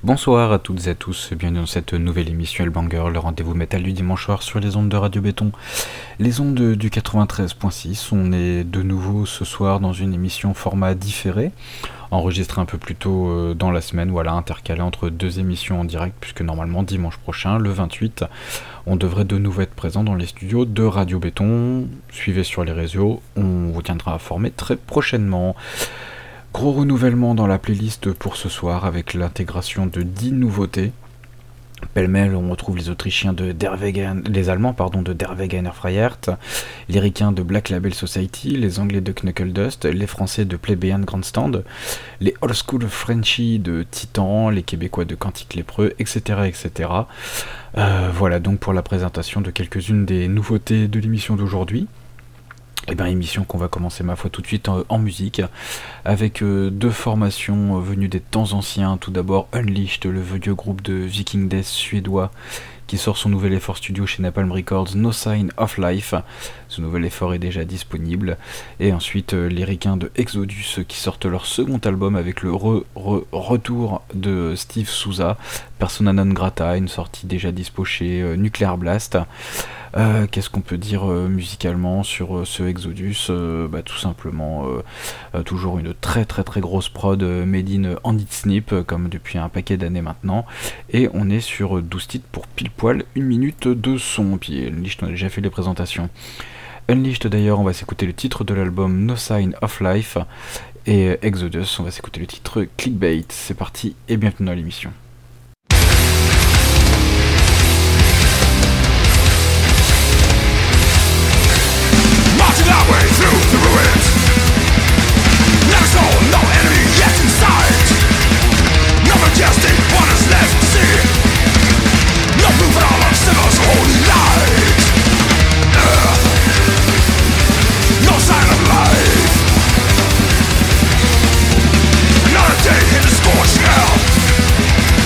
Bonsoir à toutes et à tous, bienvenue dans cette nouvelle émission Hellbanger, le rendez-vous métal du dimanche soir sur les ondes de Radio Béton. Les ondes du 93.6, on est de nouveau ce soir dans une émission format différé, enregistrée un peu plus tôt dans la semaine, voilà, intercalée entre deux émissions en direct, puisque normalement dimanche prochain, le 28, on devrait de nouveau être présent dans les studios de Radio Béton. Suivez sur les réseaux, on vous tiendra informé très prochainement. Gros renouvellement dans la playlist pour ce soir avec l'intégration de 10 nouveautés. Pêle-mêle, on retrouve les Autrichiens de les Allemands de Der Wegener Freiheit, les Ricains de Black Label Society, les Anglais de Knuckle Dust, les Français de Plebeian Grandstand, les Old School Frenchies de Titan, les Québécois de Cantique Lépreux, etc. etc. Voilà donc pour la présentation de quelques-unes des nouveautés de l'émission d'aujourd'hui. Émission qu'on va commencer ma foi tout de suite en musique avec deux formations venues des temps anciens. Tout d'abord Unleashed, le vieux groupe de Viking Death suédois qui sort son nouvel effort studio chez Napalm Records, No Sign of Life. Ce nouvel effort est déjà disponible. Et ensuite les Ricains de Exodus qui sortent leur second album avec le retour de Steve Souza, Persona non grata, une sortie déjà dispo chez Nuclear Blast. Qu'est-ce qu'on peut dire musicalement sur ce Exodus? Tout simplement toujours une très très très grosse prod made in Handit Snip comme depuis un paquet d'années maintenant, et on est sur 12 titres pour pile poil 1 minute de son. Puis Unleashed, on a déjà fait les présentations. Unleashed d'ailleurs, on va s'écouter le titre de l'album No Sign of Life, et Exodus, on va s'écouter le titre Clickbait. C'est parti et bienvenue dans l'émission. Our way through the ruins. Never saw no enemy yet in sight. No majestic waters left to see. No proof at all of Sinners' holy light. No sign of life. Another day in the scorched hell.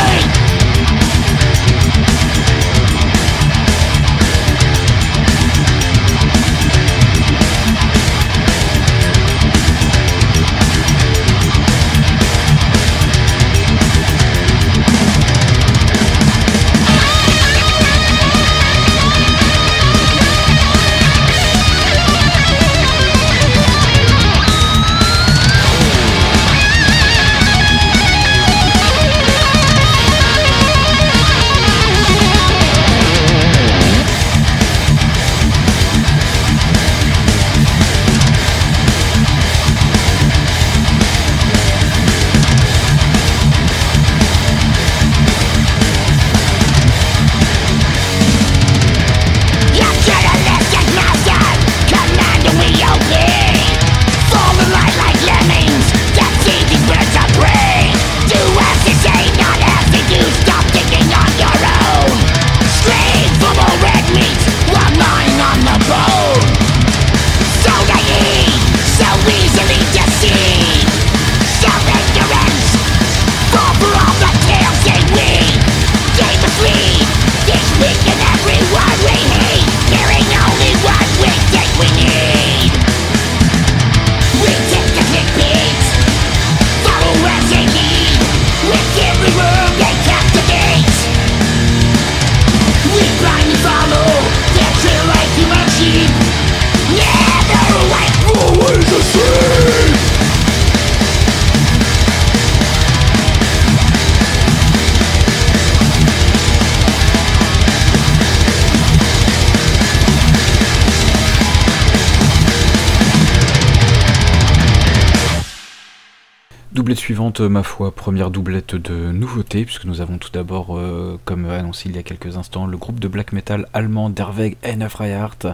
Doublette suivante, ma foi, première doublette de nouveauté, puisque nous avons tout d'abord, comme annoncé il y a quelques instants, le groupe de black metal allemand Der Weg einer Freiheit.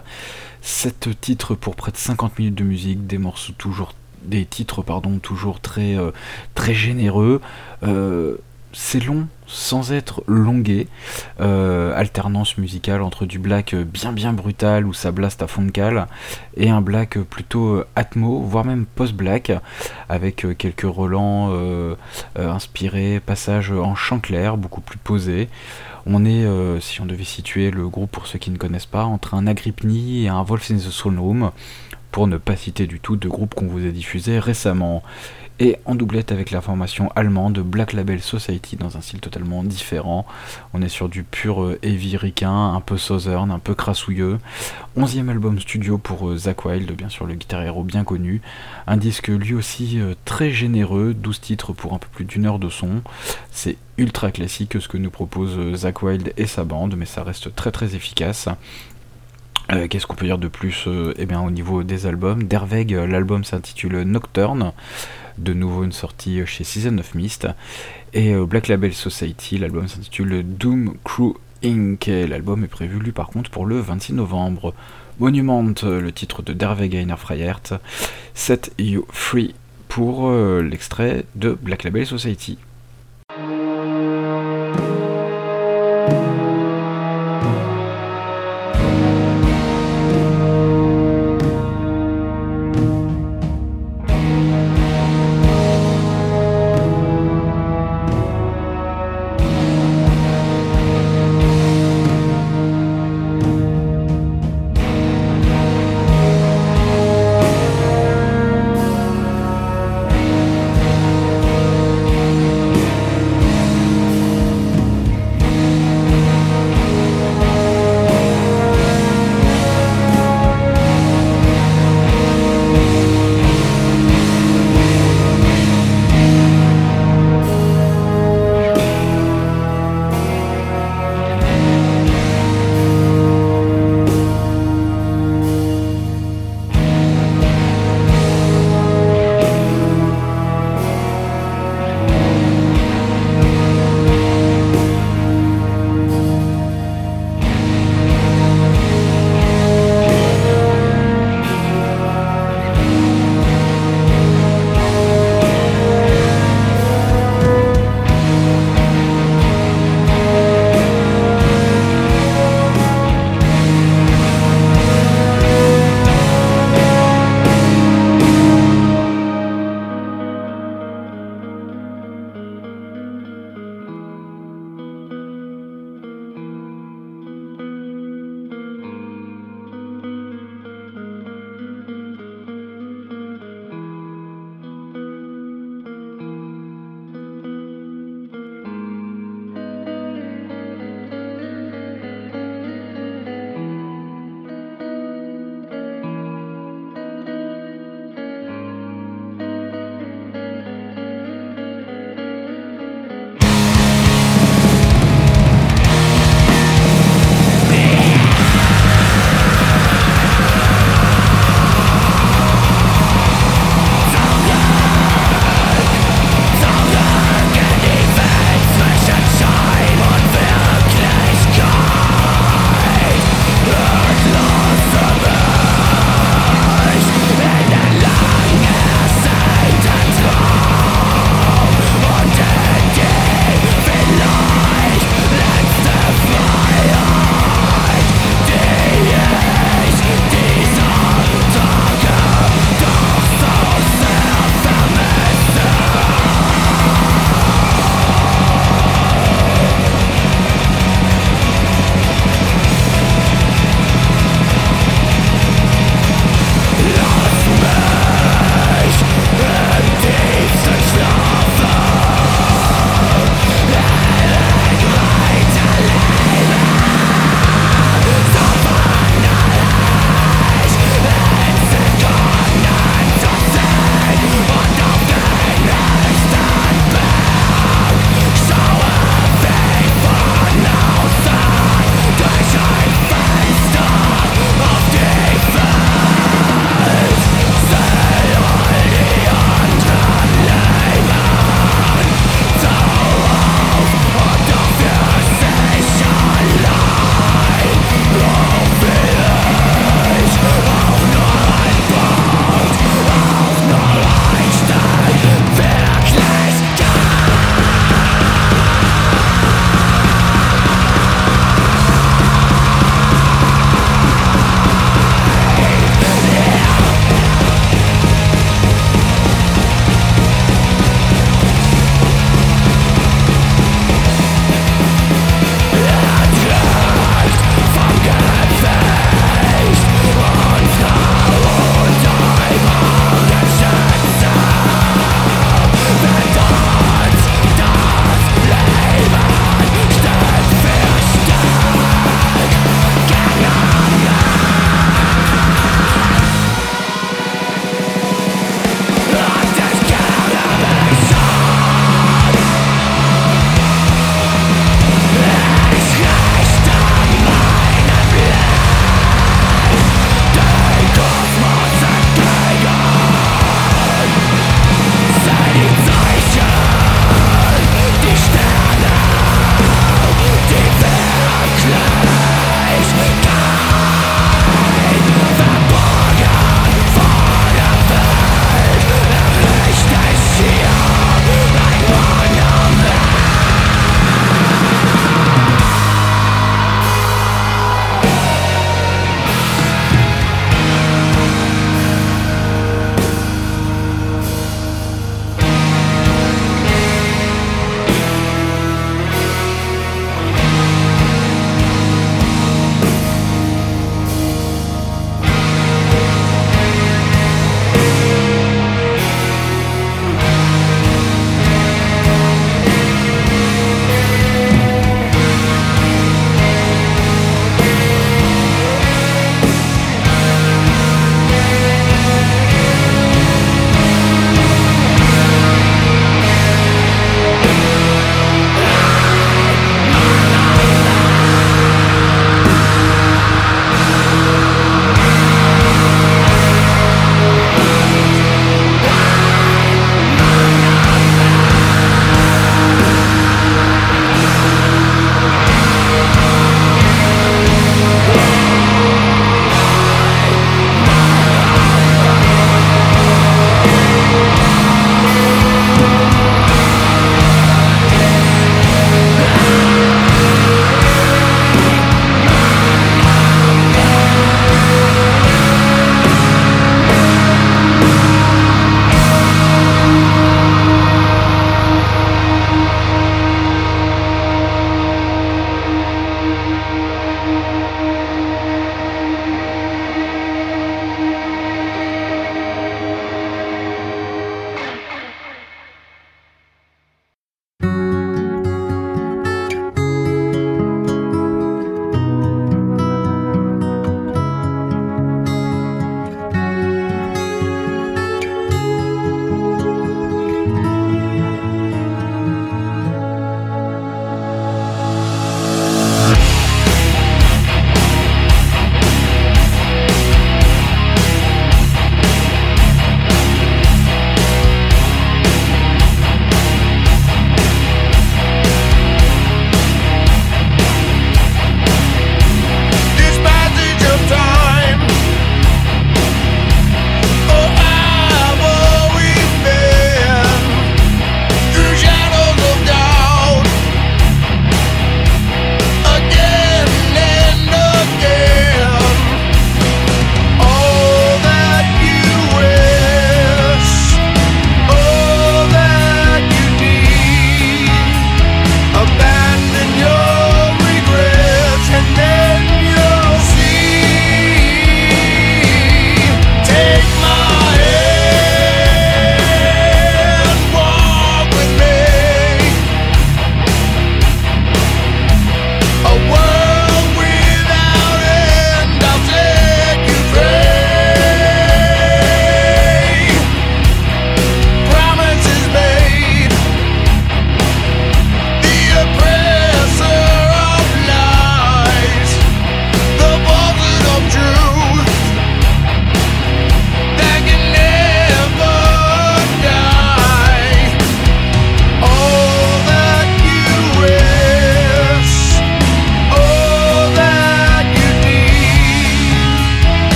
7 titres pour près de 50 minutes de musique, des titres toujours très généreux. C'est long sans être longué, alternance musicale entre du black bien brutal où ça blaste à fond de cale et un black plutôt atmo, voire même post-black avec quelques relents inspirés, passages en chant clair beaucoup plus posés. On est, si on devait situer le groupe pour ceux qui ne connaissent pas, entre un Agrippni et un Wolf in the Throne Room, pour ne pas citer du tout de groupes qu'on vous a diffusés récemment. Et en doublette avec la formation allemande Black Label Society dans un style totalement différent. On est sur du pur heavy ricain, un peu southern, un peu crassouilleux. 11e album studio pour Zakk Wylde, bien sûr le guitar hero bien connu. Un disque lui aussi très généreux, 12 titres pour un peu plus d'1 heure de son. C'est ultra classique ce que nous propose Zakk Wylde et sa bande, mais ça reste très efficace. Qu'est-ce qu'on peut dire de plus au niveau des albums. Der Weg, l'album s'intitule Nocturne, de nouveau une sortie chez Season of Mist, et Black Label Society, l'album s'intitule Doom Crew Inc. Et l'album est prévu lui par contre pour le 26 novembre. Monument, le titre de Der Weg einer Freiheit. Set You Free pour l'extrait de Black Label Society.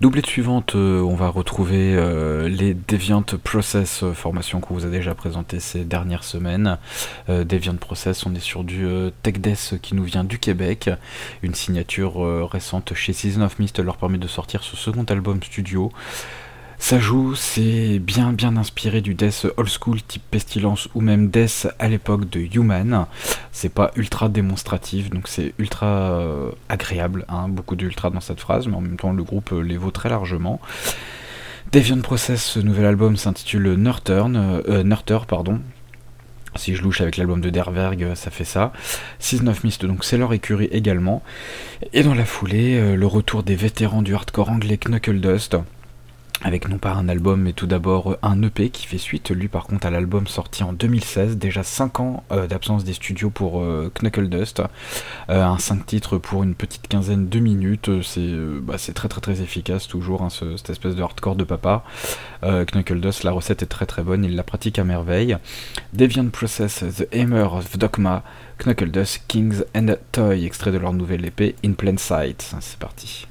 Doublette suivante, on va retrouver les Deviant Process, formation qu'on vous a déjà présentée ces dernières semaines. Deviant Process, on est sur du tech death qui nous vient du Québec. Une signature récente chez Season of Mist leur permet de sortir ce second album studio. Ça joue, c'est bien inspiré du death old school type Pestilence ou même death à l'époque de Human. C'est pas ultra démonstratif, donc c'est ultra agréable, hein, beaucoup d'ultra dans cette phrase, mais en même temps le groupe les vaut très largement. Deviant Process, ce nouvel album s'intitule Nurter, si je louche avec l'album de Derverg, ça fait ça. Season of Mist, donc c'est leur écurie également. Et dans la foulée, le retour des vétérans du hardcore anglais Knuckle Dust, avec non pas un album mais tout d'abord un EP qui fait suite lui par contre à l'album sorti en 2016, déjà 5 ans d'absence des studios pour Knuckle Dust, un 5 titres pour une petite quinzaine de minutes, c'est très efficace toujours, hein, cette espèce de hardcore de papa. Knuckle Dust, la recette est très bonne, il la pratique à merveille. Deviant Process, The Hammer of Dogma, Knuckle Dust, Kings and Toy, extrait de leur nouvelle EP In Plain Sight, c'est parti.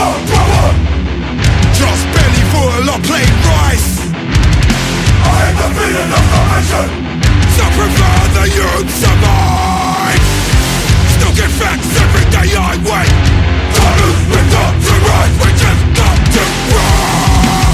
the power. Just belly full of plain rice. I am the feeling of salvation. So prefer the youth survive. Still get facts every day I wait. The news we've got to rise. We just got to rise.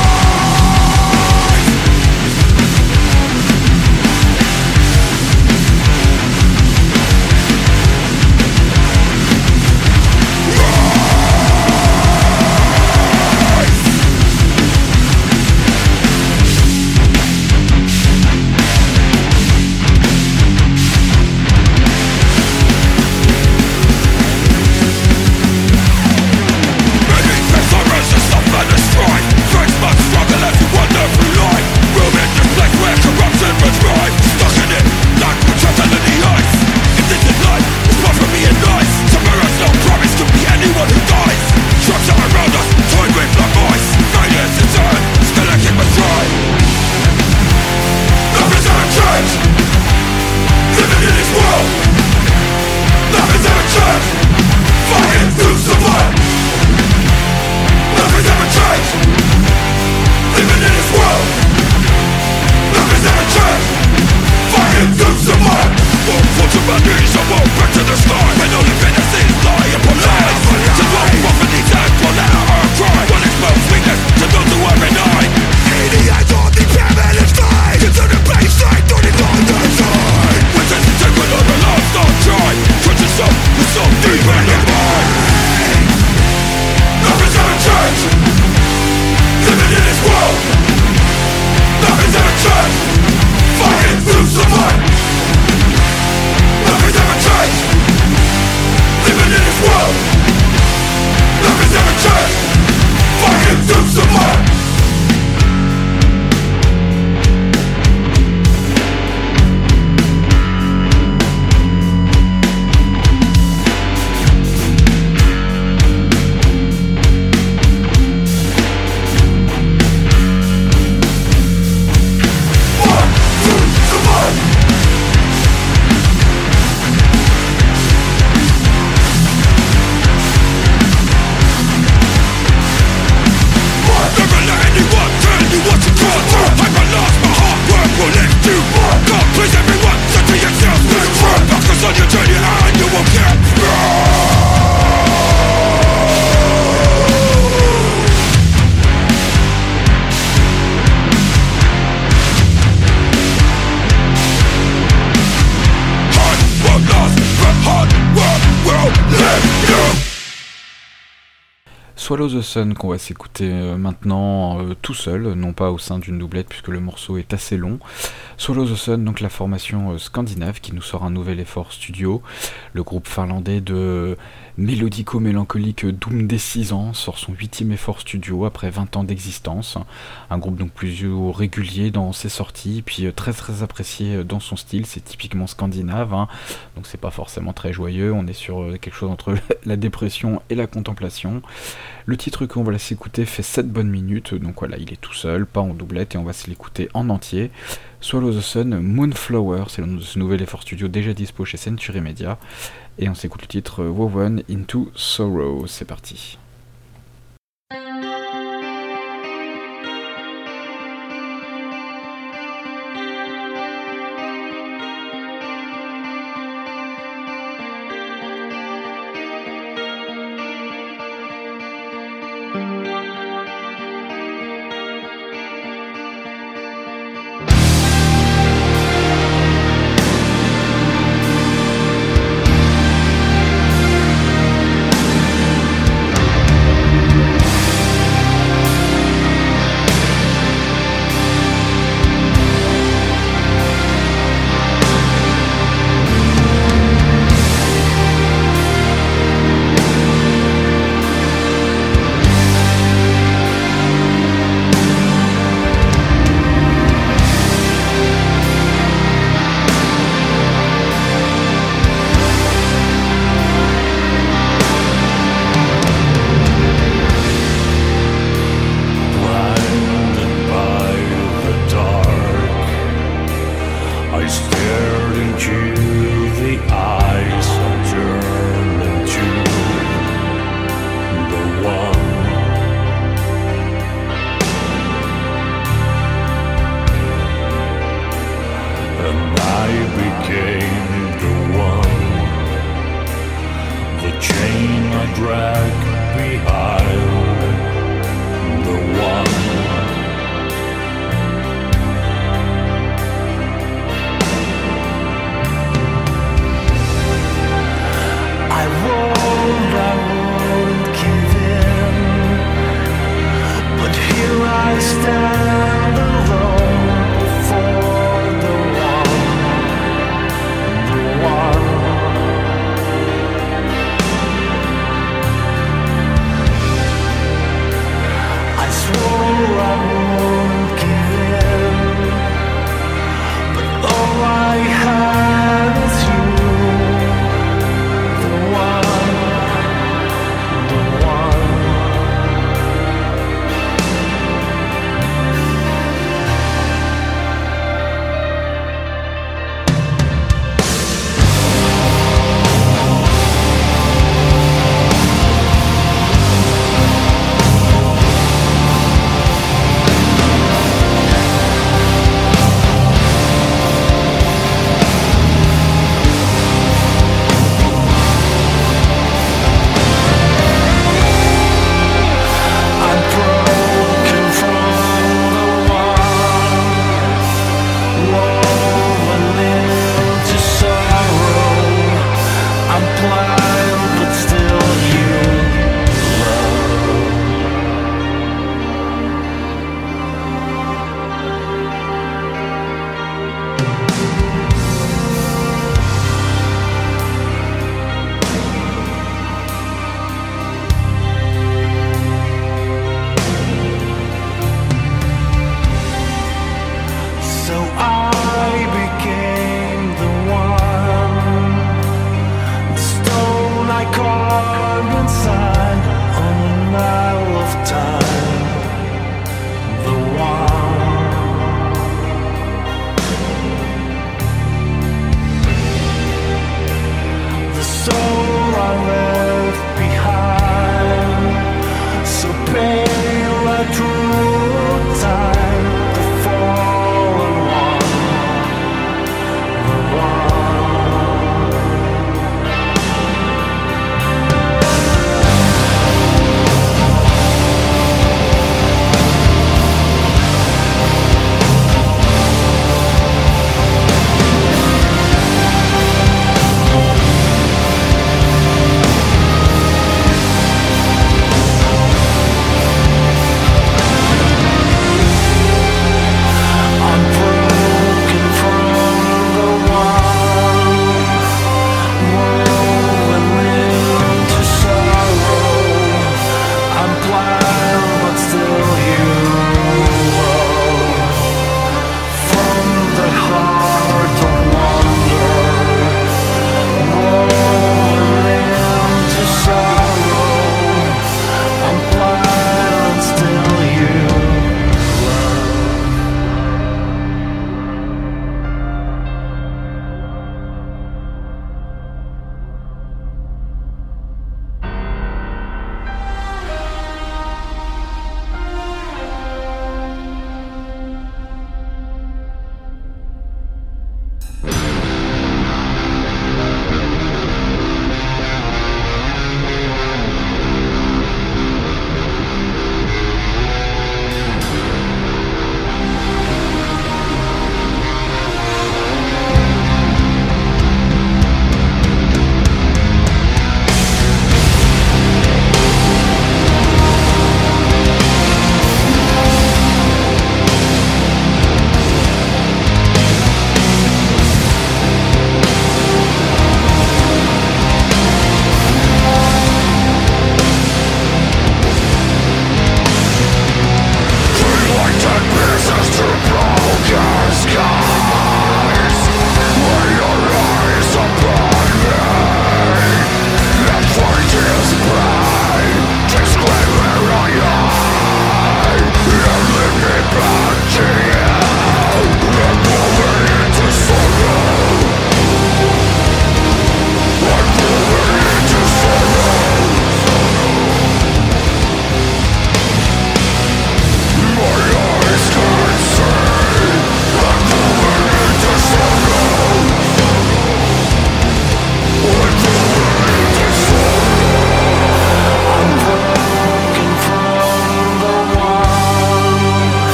Swallow the Sun qu'on va s'écouter maintenant tout seul, non pas au sein d'une doublette puisque le morceau est assez long. Swallow the Sun, donc la formation scandinave qui nous sort un nouvel effort studio. Le groupe finlandais de mélodico-mélancolique Doom des 6 ans sort son 8e effort studio après 20 ans d'existence. Un groupe donc plus régulier dans ses sorties, puis très très apprécié dans son style, c'est typiquement scandinave, hein. Donc c'est pas forcément très joyeux, on est sur quelque chose entre la dépression et la contemplation. Le titre qu'on va s'écouter fait 7 bonnes minutes, donc voilà, il est tout seul, pas en doublette, et on va se l'écouter en entier. Swallow the Sun, Moonflower, c'est le nom de ce nouvel effort studio déjà dispo chez Century Media, et on s'écoute le titre Woven into Sorrow, c'est parti.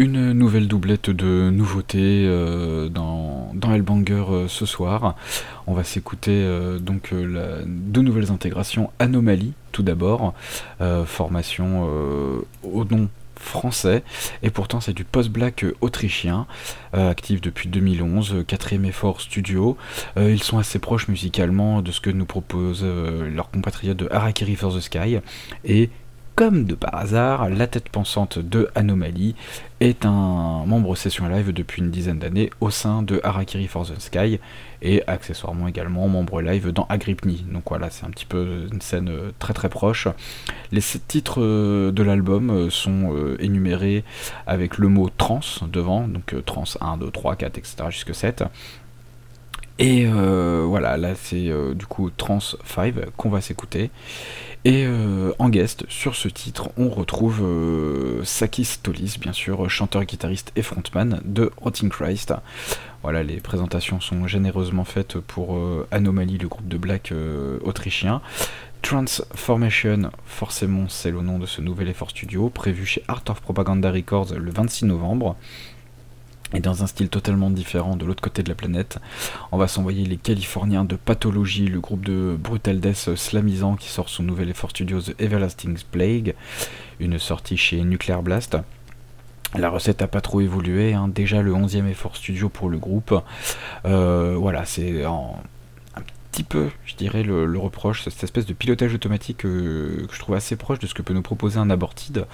Une nouvelle doublette de nouveautés dans Hellbanger ce soir. On va s'écouter deux nouvelles intégrations. Anomaly tout d'abord, formation au nom français, et pourtant c'est du post-black autrichien, actif depuis 2011, quatrième effort studio. Ils sont assez proches musicalement de ce que nous propose leur compatriote de Harakiri for the Sky, et comme de par hasard, la tête pensante de Anomaly est un membre session live depuis une dizaine d'années au sein de Harakiri for the Sky, et accessoirement également membre live dans Agrippni. Donc voilà, c'est un petit peu une scène très très proche. Les 7 titres de l'album sont énumérés avec le mot trans devant, donc trans 1, 2, 3, 4, etc. jusque 7. Et voilà, là c'est du coup Trans 5 qu'on va s'écouter. Et en guest sur ce titre, on retrouve Sakis Tolis, bien sûr, chanteur, guitariste et frontman de Rotting Christ. Voilà, les présentations sont généreusement faites pour Anomaly, le groupe de black autrichien. Transformation, forcément c'est le nom de ce nouvel effort studio, prévu chez Art of Propaganda Records le 26 novembre. Et dans un style totalement différent de l'autre côté de la planète, on va s'envoyer les Californiens de Pathology, le groupe de Brutal Death slamisant qui sort son nouvel effort studio The Everlasting Plague, une sortie chez Nuclear Blast. La recette a pas trop évolué, hein. Déjà le 11e effort studio pour le groupe. Voilà, c'est un petit peu, je dirais, le reproche, cette espèce de pilotage automatique que je trouve assez proche de ce que peut nous proposer un Aborted.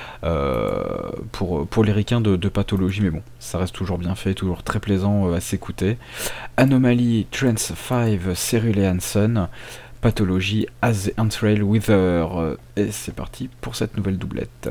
Pour les ricains de Pathology, mais bon, ça reste toujours bien fait, toujours très plaisant à s'écouter. Anomaly, Trans 5, Cerulean Sun, Pathology, As the Entrail Wither. Et c'est parti pour cette nouvelle doublette.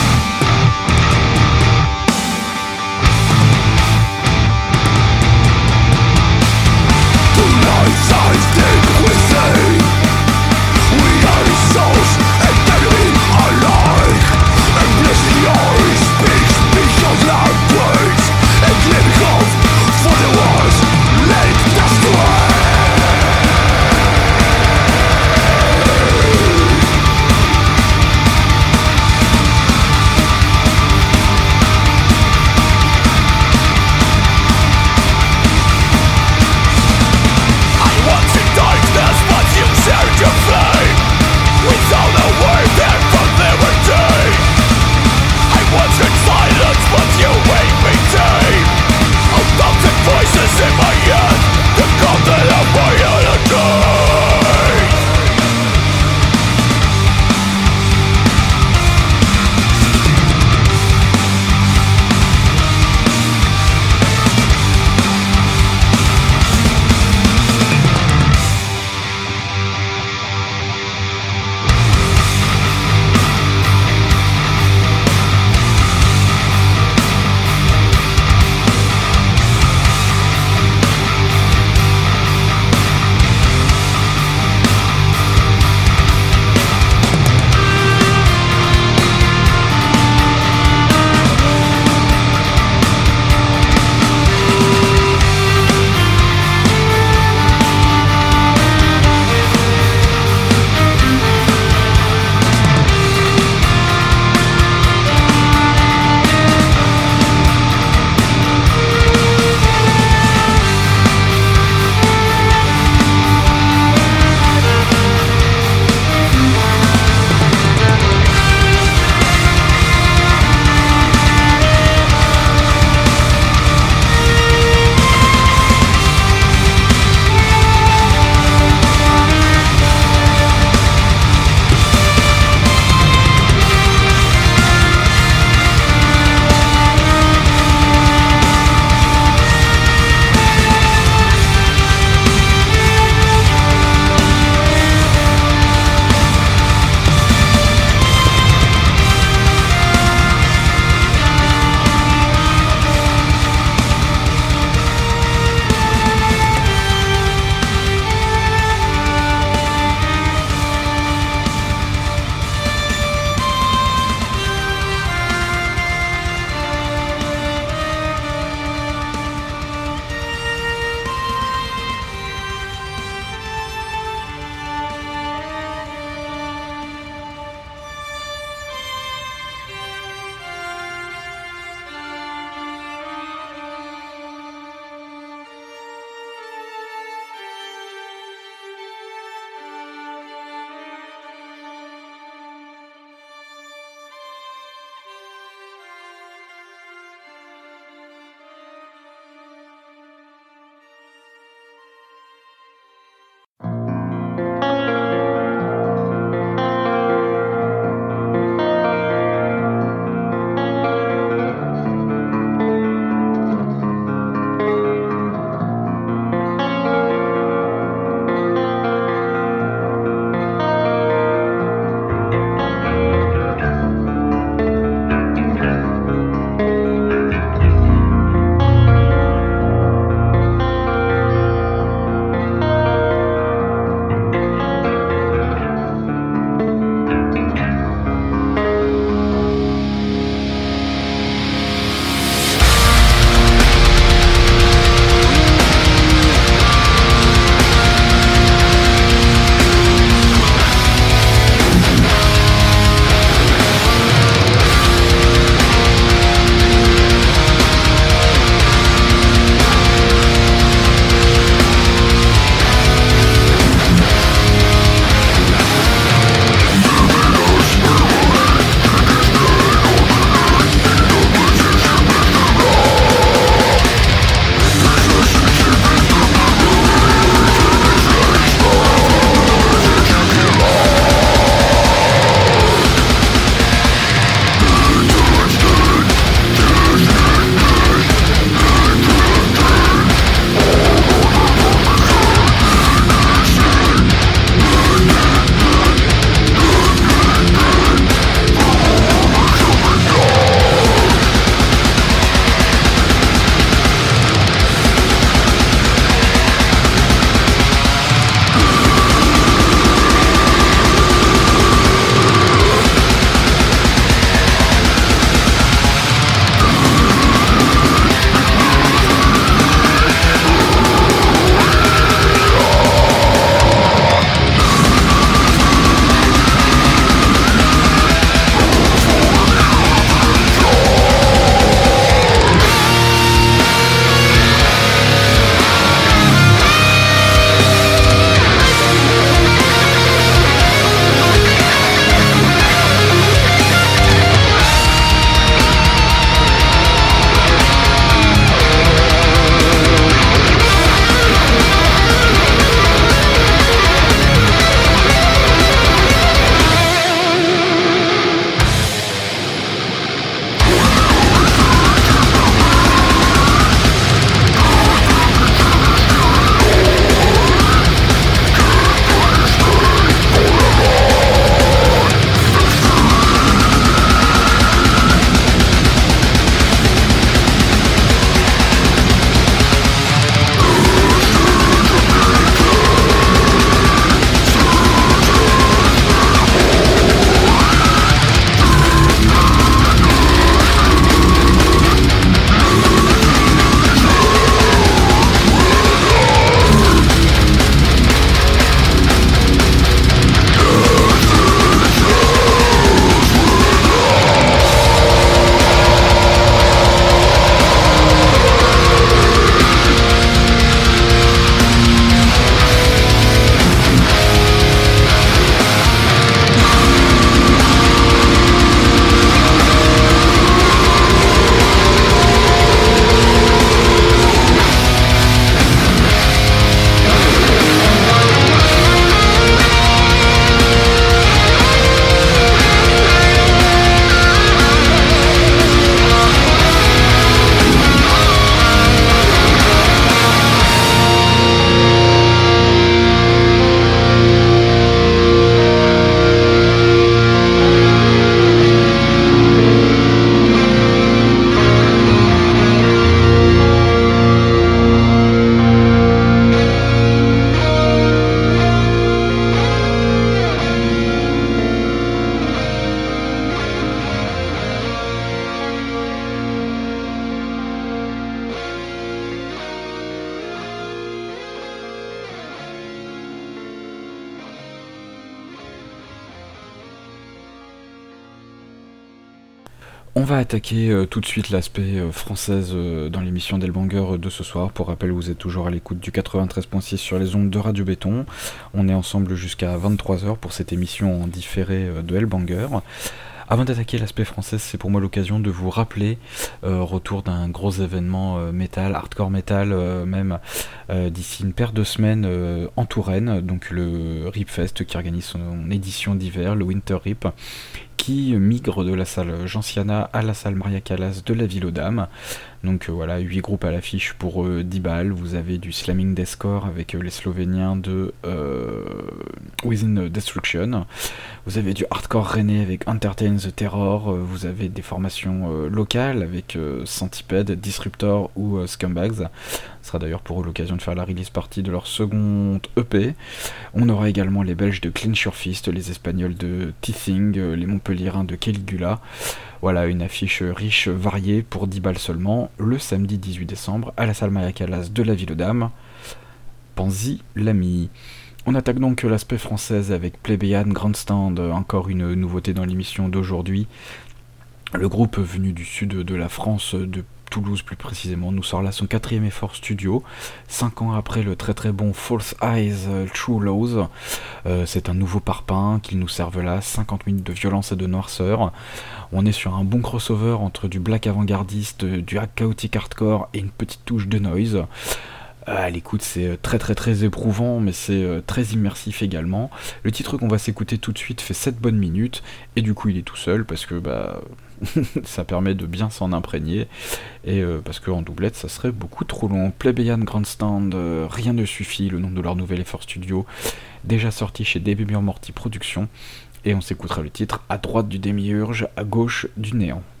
On va attaquer tout de suite l'aspect française dans l'émission d'Hellbanger de ce soir. Pour rappel, vous êtes toujours à l'écoute du 93.6 sur les ondes de Radio Béton. On est ensemble jusqu'à 23h pour cette émission en différé de Hellbanger. Avant d'attaquer l'aspect français, c'est pour moi l'occasion de vous rappeler retour d'un gros événement métal, hardcore métal même, d'ici une paire de semaines en Touraine, donc le Ripfest qui organise son édition d'hiver, le Winter Rip, qui migre de la salle Gentiana à la salle Maria Callas de la Ville aux Dames. Donc voilà, 8 groupes à l'affiche pour 10 balles. Vous avez du slamming deathcore avec les Slovéniens de Within Destruction. Vous avez du hardcore rennais avec Entertain the Terror. Vous avez des formations locales avec Centipede, Disruptor ou Scumbags. Ce sera d'ailleurs pour eux l'occasion de faire la release party de leur seconde EP. On aura également les Belges de Clench Your Fist, les Espagnols de Teething, les Montpelliérains de Caligula. Voilà, une affiche riche, variée, pour 10 balles seulement, le samedi 18 décembre, à la salle Maria Callas de la Ville aux Dames. Pensez l'ami. On attaque donc l'aspect française avec Plebeian Grandstand, encore une nouveauté dans l'émission d'aujourd'hui. Le groupe venu du sud de la France, de Toulouse plus précisément, nous sort là son 4e effort studio, 5 ans après le très très bon False Eyes True Laws. C'est un nouveau parpaing qu'ils nous servent là, 50 minutes de violence et de noirceur. On est sur un bon crossover entre du black avant-gardiste, du chaotic hardcore et une petite touche de noise. À l'écoute, c'est très très très éprouvant, mais c'est très immersif également. Le titre qu'on va s'écouter tout de suite fait 7 bonnes minutes, et du coup il est tout seul, parce que ça permet de bien s'en imprégner, et parce qu'en doublette ça serait beaucoup trop long. Plebeian Grandstand, rien ne suffit, le nom de leur nouvel effort studio, déjà sorti chez Baby Morty Productions, et on s'écoutera le titre à droite du démiurge, à gauche du néant.